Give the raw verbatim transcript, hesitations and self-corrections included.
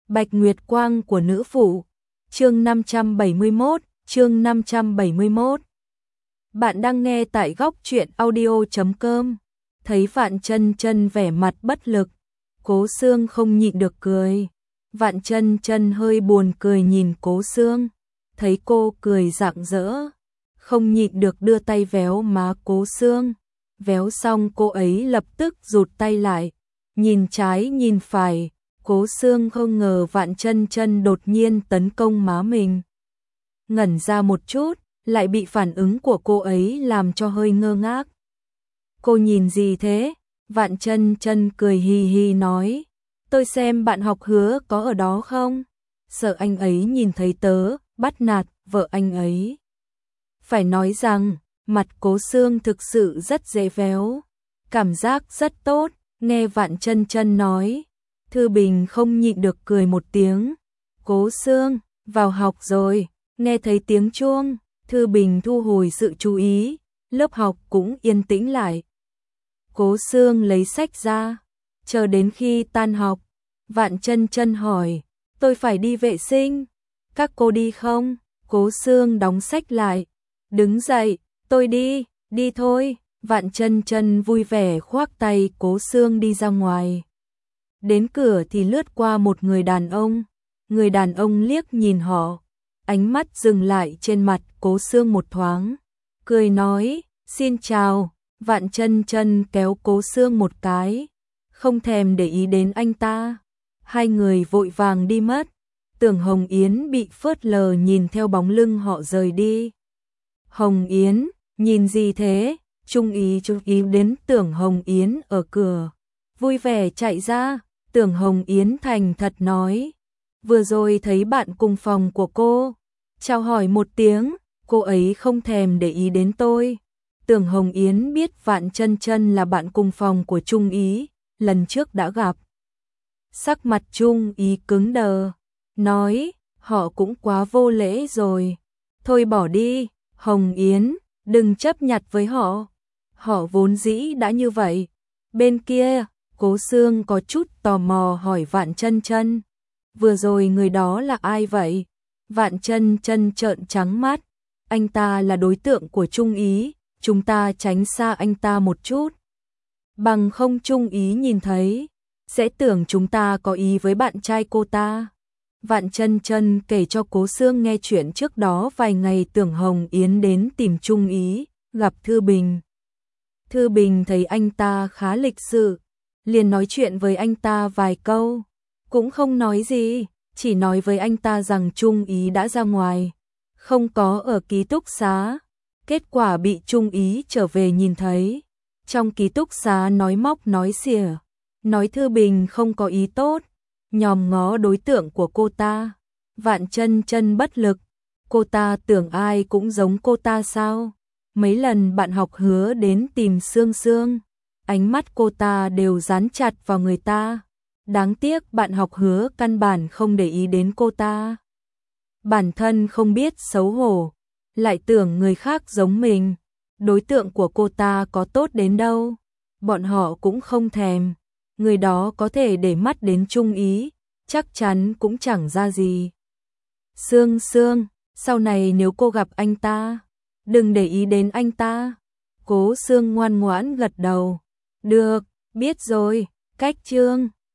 Bạch Nguyệt Quang của nữ phụ. Chương năm trăm bảy mươi mốt, chương năm trăm bảy mươi mốt. Bạn đang nghe tại góc truyện audio chấm com. Thấy Vạn Chân Chân vẻ mặt bất lực, Cố Xương không nhịn được cười. Vạn Chân Chân hơi buồn cười nhìn Cố Xương, thấy cô cười rạng rỡ, không nhịn được đưa tay véo má Cố Xương. Véo xong cô ấy lập tức rụt tay lại, nhìn trái nhìn phải. Cố Xương không ngờ Vạn Chân Chân đột nhiên tấn công má mình. Ngẩn ra một chút, lại bị phản ứng của cô ấy làm cho hơi ngơ ngác. Cô nhìn gì thế? Vạn Chân Chân cười hì hì nói, tôi xem bạn học Hứa có ở đó không? Sợ anh ấy nhìn thấy tớ, bắt nạt vợ anh ấy. Phải nói rằng, mặt Cố Xương thực sự rất dễ véo, cảm giác rất tốt. Nghe Vạn Chân Chân nói, Thư Bình không nhịn được cười một tiếng. Cố Xương, vào học rồi. Nghe thấy tiếng chuông, Thư Bình thu hồi sự chú ý, lớp học cũng yên tĩnh lại. Cố Xương lấy sách ra, chờ đến khi tan học, Vạn Chân Chân hỏi, tôi phải đi vệ sinh, các cô đi không? Cố Xương đóng sách lại, đứng dậy, tôi đi, đi thôi. Vạn Chân Chân vui vẻ khoác tay Cố Xương đi ra ngoài. Đến cửa thì lướt qua một người đàn ông, người đàn ông liếc nhìn họ, ánh mắt dừng lại trên mặt Cố Xương một thoáng, cười nói, xin chào. Vạn Chân Chân kéo Cố Xương một cái, không thèm để ý đến anh ta. Hai người vội vàng đi mất. Tưởng Hồng Yến bị phớt lờ nhìn theo bóng lưng họ rời đi. Hồng Yến, nhìn gì thế? Trung ý chú ý đến Tưởng Hồng Yến ở cửa, vui vẻ chạy ra. Tưởng Hồng Yến thành thật nói, vừa rồi thấy bạn cùng phòng của cô, chào hỏi một tiếng, cô ấy không thèm để ý đến tôi. Tưởng Hồng Yến biết Vạn Chân Chân là bạn cùng phòng của Trung ý, lần trước đã gặp. Sắc mặt Trung ý cứng đờ, nói, họ cũng quá vô lễ rồi. Thôi bỏ đi, Hồng Yến, đừng chấp nhặt với họ. Họ vốn dĩ đã như vậy. Bên kia, Cố Xương có chút tò mò hỏi Vạn Chân Chân, vừa rồi người đó là ai vậy? Vạn Chân Chân trợn trắng mắt, anh ta là đối tượng của Trung ý, chúng ta tránh xa anh ta một chút. Bằng không Trung ý nhìn thấy, sẽ tưởng chúng ta có ý với bạn trai cô ta. Vạn Chân Chân kể cho Cố Xương nghe chuyện trước đó vài ngày Tưởng Hồng Yến đến tìm Trung ý, gặp Thư Bình. Thư Bình thấy anh ta khá lịch sự, liền nói chuyện với anh ta vài câu, cũng không nói gì, chỉ nói với anh ta rằng Trung ý đã ra ngoài, không có ở ký túc xá. Kết quả bị Trung ý trở về nhìn thấy, trong ký túc xá nói móc nói xỉa, nói Thư Bình không có ý tốt, nhòm ngó đối tượng của cô ta. Vạn Chân Chân bất lực, cô ta tưởng ai cũng giống cô ta sao? Mấy lần bạn học Hứa đến tìm Xương Xương, ánh mắt cô ta đều dán chặt vào người ta. Đáng tiếc bạn học Hứa căn bản không để ý đến cô ta. Bản thân không biết xấu hổ, lại tưởng người khác giống mình. Đối tượng của cô ta có tốt đến đâu, bọn họ cũng không thèm. Người đó có thể để mắt đến Trung ý, chắc chắn cũng chẳng ra gì. Xương Xương, sau này nếu cô gặp anh ta, đừng để ý đến anh ta. Cố Xương ngoan ngoãn gật đầu. Được, biết rồi, cách chương.